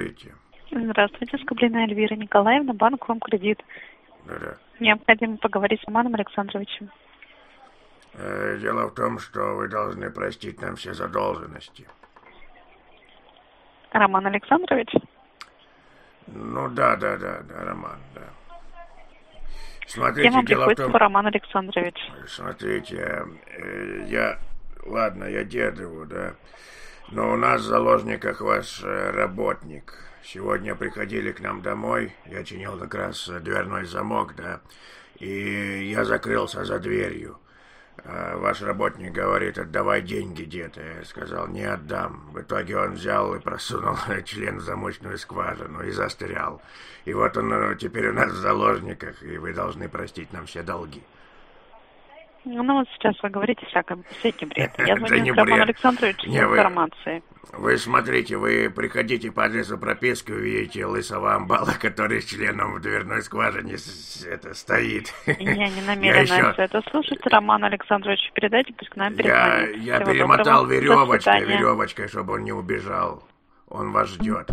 говорите? Здравствуйте, Скоблина Эльвира Николаевна, банк вам кредит. Да-да. Необходимо поговорить с Романом Александровичем. Дело в том, что вы должны простить нам все задолженности. Роман Александрович? Ну да, Роман, да. Смотрите, Кем вам дело в приходится том... Роман Александрович? Смотрите, я дед его, да. Но у нас в заложниках ваш работник. Сегодня приходили к нам домой, я чинил как раз дверной замок, да, и я закрылся за дверью. Ваш работник говорит: отдавай деньги, дед. Я сказал: не отдам. В итоге он взял и просунул член в замочную скважину и застрял. И вот он теперь у нас в заложниках, и вы должны простить нам все долги. Ну вот сейчас вы говорите всякое бред. Я Это звоню не к Роману бред. Александровичу с информацией. Вы смотрите, вы приходите по адресу прописки, увидите лысого амбала, который с членом в дверной скважине стоит. Я не намерена все это слушать. Роман Александрович, передайте, пусть к нам перезвонит. Я перемотал веревочкой, чтобы он не убежал. Он вас ждет.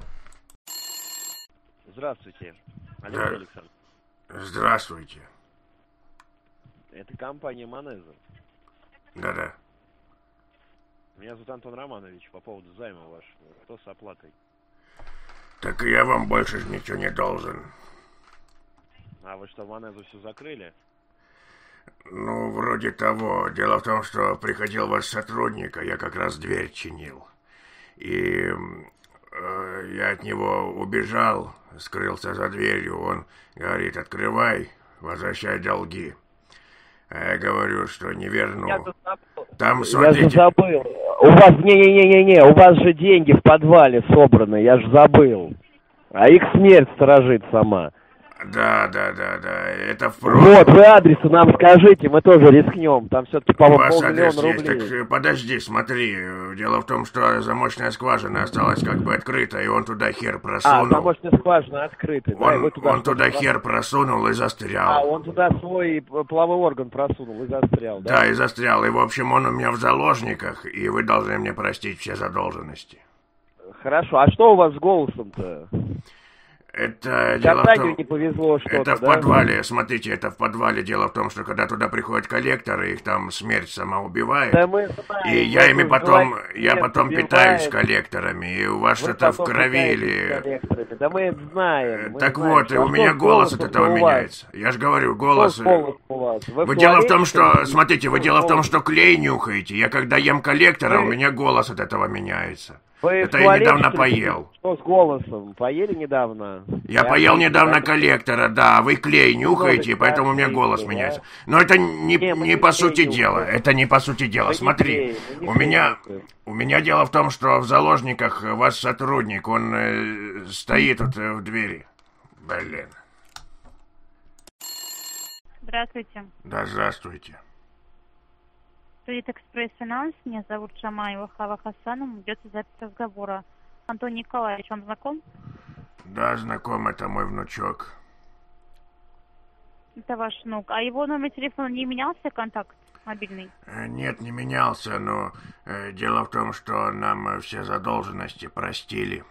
Здравствуйте, Алексей Александрович. Здравствуйте. Это компания Манеза. Да-да. Меня зовут Антон Романович, по поводу займа вашего. Что с оплатой? Так я вам больше ничего не должен. А вы что, Манезу все закрыли? Ну, вроде того. Дело в том, что приходил ваш сотрудник, а я как раз дверь чинил. И я от него убежал, скрылся за дверью. Он говорит: открывай, возвращай долги. А я говорю, что не верну. Там, смотрите... Я же забыл. У вас, не, у вас же деньги в подвале собраны, я же забыл. А их смерть сторожит сама. Да, это в прошлом. Вот, вы адресы нам скажите, мы тоже рискнем. Там все-таки, по-моему, полмиллиона рублей. Есть. Так подожди, смотри. Дело в том, что замочная скважина осталась как бы открыта, и он туда хер просунул. Замочная скважина открыта. Он туда хер просунул и застрял. Он туда свой половой орган просунул и застрял, да? Да, и застрял. И, в общем, он у меня в заложниках, и вы должны мне простить все задолженности. Хорошо. А что у вас с голосом-то? Это дело в том, не повезло что-то, это в подвале, смотрите, это в подвале. Дело в том, что когда туда приходят коллекторы, их там смерть сама убивает. Да мы знаем, и я потом питаюсь коллекторами, и у вас что-то в крови или... Да мы знаем. Так вот, и у меня голос от этого меняется. Я же говорю, голос... Вы дело в том, что, смотрите, дело в том, что клей нюхаете. Я когда ем коллектора, у меня голос от этого меняется. Это я недавно поел. Что с голосом? Поели недавно? Я поел недавно коллектора, да. А вы клей нюхаете, поэтому у меня голос меняется. Но это не по сути дела. Это не по сути дела. Смотри, у меня дело в том, что в заложниках ваш сотрудник, он стоит вот в двери. Блин. Здравствуйте. Да, здравствуйте. Кредит Экспресс Финанс, меня зовут Шамаева Хава Хасановна, ведется запись разговора. Антон Николаевич, вам знаком? Да, знаком, это мой внучок. Это ваш внук. А его номер телефона не менялся, контакт мобильный? Нет, не менялся, но дело в том, что нам все задолженности простили.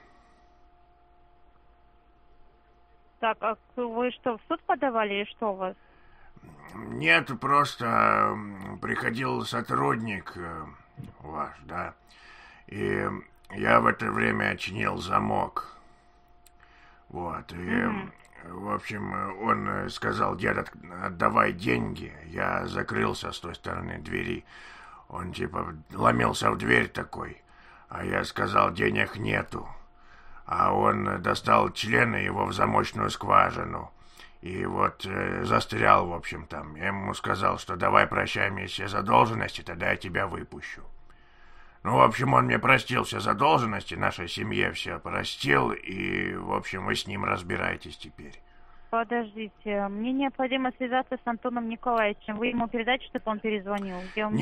Так, а вы что, в суд подавали или что у вас? Нет, просто приходил сотрудник ваш, да, и я в это время чинил замок. Вот, и, в общем, он сказал: дед, отдавай деньги. Я закрылся с той стороны двери. Он типа ломился в дверь такой, а я сказал: денег нету. А он достал члены его в замочную скважину. И вот застрял, в общем, там. Я ему сказал, что давай прощай мне все задолженности, тогда я тебя выпущу. Ну, в общем, он мне простил все задолженности, нашей семье все простил, и, в общем, вы с ним разбираетесь теперь. Подождите, мне необходимо связаться с Антоном Николаевичем. Вы ему передайте, чтобы он перезвонил?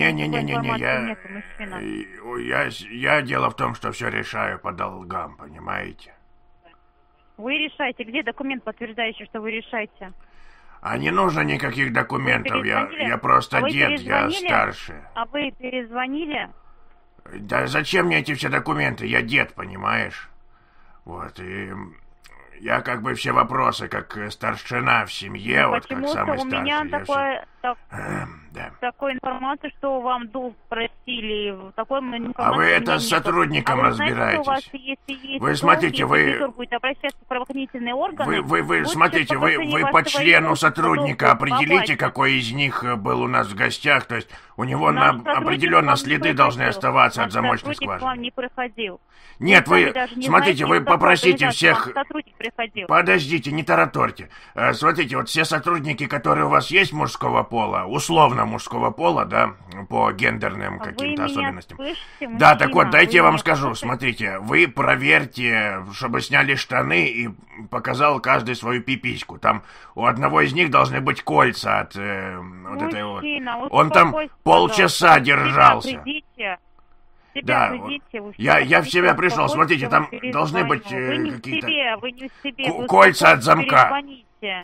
Я дело в том, что все решаю по долгам, понимаете? Вы решаете. Где документ, подтверждающий, что вы решаете? А не нужно никаких документов. Я просто дед, я старше. А вы перезвонили? Да зачем мне эти все документы? Я дед, понимаешь? Вот, и я как бы все вопросы, как старшина в семье, вот как Почему-то самый у старший. меня я да. такой информации, что вам долг просили. Такой А вы это с сотрудником разбираетесь. Знаете, что у вас, если есть Вы долг, смотрите, если вы... кредитор будет обращаться в правоохранительные органы... Вы лучше смотрите, по вы отношению по вашего члену имущества сотрудника долг определите, побачить. какой из них был у нас в гостях. То есть у него Наш сотрудник определенно вам не следы приходил. должны оставаться Наш от замочной сотрудник скважины. вам не приходил. Нет, вы, даже не смотрите, знаете, вы в какую попросите организацию всех... вам сотрудник приходил. Подождите, не тараторьте. Смотрите, вот все сотрудники, которые у вас есть мужского пола, условно мужского пола, да, по гендерным каким-то особенностям. Слышите, Да, мужчина? так вот, дайте Вы я вам меня скажу. слышите? Смотрите, вы проверьте, чтобы сняли штаны и показал каждый свою пипиську. Там у одного из них должны быть кольца от вот этой вот. Мужчина, Он там успокойся, полчаса пожалуйста. держался. Себя придите. Да, придите, вы я в себя пришел. успокойтесь, Смотрите, я там вам должны перезвоню. быть Вы не в какие-то себе, вы не в себе. Вы кольца от успокойтесь, замка. перезвоните.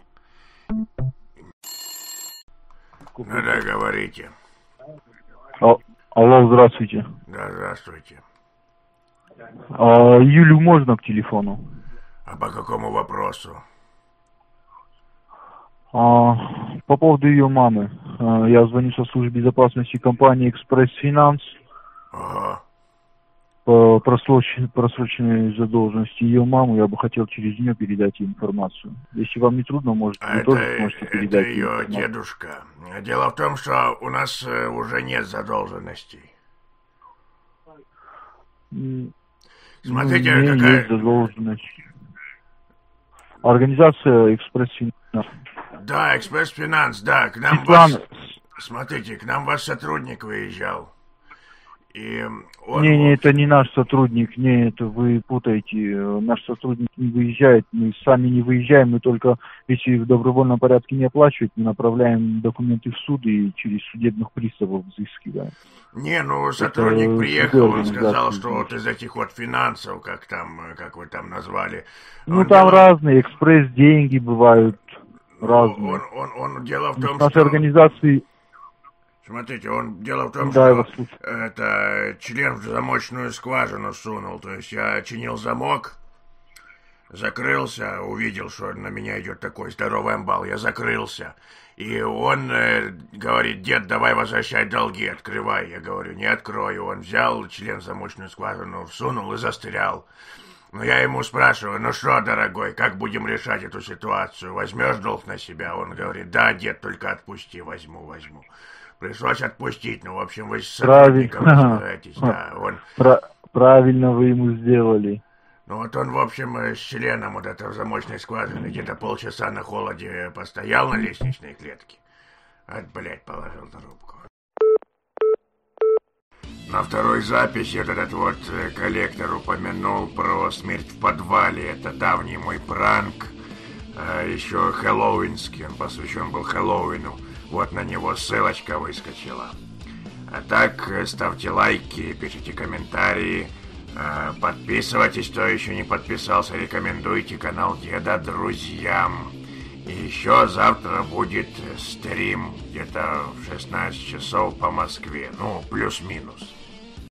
Ну да, говорите. Алло, здравствуйте. Да, здравствуйте. Юлю можно к телефону? А по какому вопросу? По поводу ее мамы. Я звоню со службы безопасности компании «Экспресс Финанс». Ага. По просроченной задолженности ее мамы я бы хотел через нее передать ей информацию. Если вам не трудно, может, вы тоже сможете передать это ей ее информацию. дедушка. Дело в том, что у нас уже нет задолженностей. Смотрите, у меня какая... есть задолженность. Организация «Экспресс Финанс». Да, «Экспресс Финанс», да, к нам Светлана... Смотрите, к нам ваш сотрудник выезжал. И он... Не, это не наш сотрудник, не, это вы путаете. Наш сотрудник не выезжает, мы сами не выезжаем, мы только, если в добровольном порядке не оплачивают, мы направляем документы в суд и через судебных приставов взыскиваем. Не, ну сотрудник это приехал, он сказал, что вот из этих вот финансов, как вы там назвали... Ну там разные, экспресс-деньги бывают, разные. Дело в том, нашей что... организации... Смотрите, дело в том, да, что это член в замочную скважину сунул. То есть я чинил замок, закрылся, увидел, что на меня идет такой здоровый амбал. Я закрылся. И он говорит: дед, давай возвращай долги, открывай. Я говорю: не открою. Он взял член в замочную скважину, всунул и застрял. Но я ему спрашиваю: ну что, дорогой, как будем решать эту ситуацию? Возьмешь долг на себя? Он говорит: да, дед, только отпусти, возьму. Пришлось отпустить. Ну, в общем, вы с сотрудником разбираетесь, да. Правильно вы ему сделали. Ну, вот он, в общем, с членом вот этого замочной скважины где-то полчаса на холоде постоял на лестничной клетке. Положил трубку. На второй записи этот вот коллектор упомянул про смерть в подвале. Это давний мой пранк. Еще хэллоуинский, он посвящен был Хэллоуину. Вот на него ссылочка выскочила. А так, ставьте лайки, пишите комментарии, подписывайтесь, кто еще не подписался, рекомендуйте канал Деда друзьям. И еще завтра будет стрим где-то в 16 часов по Москве, ну, плюс-минус.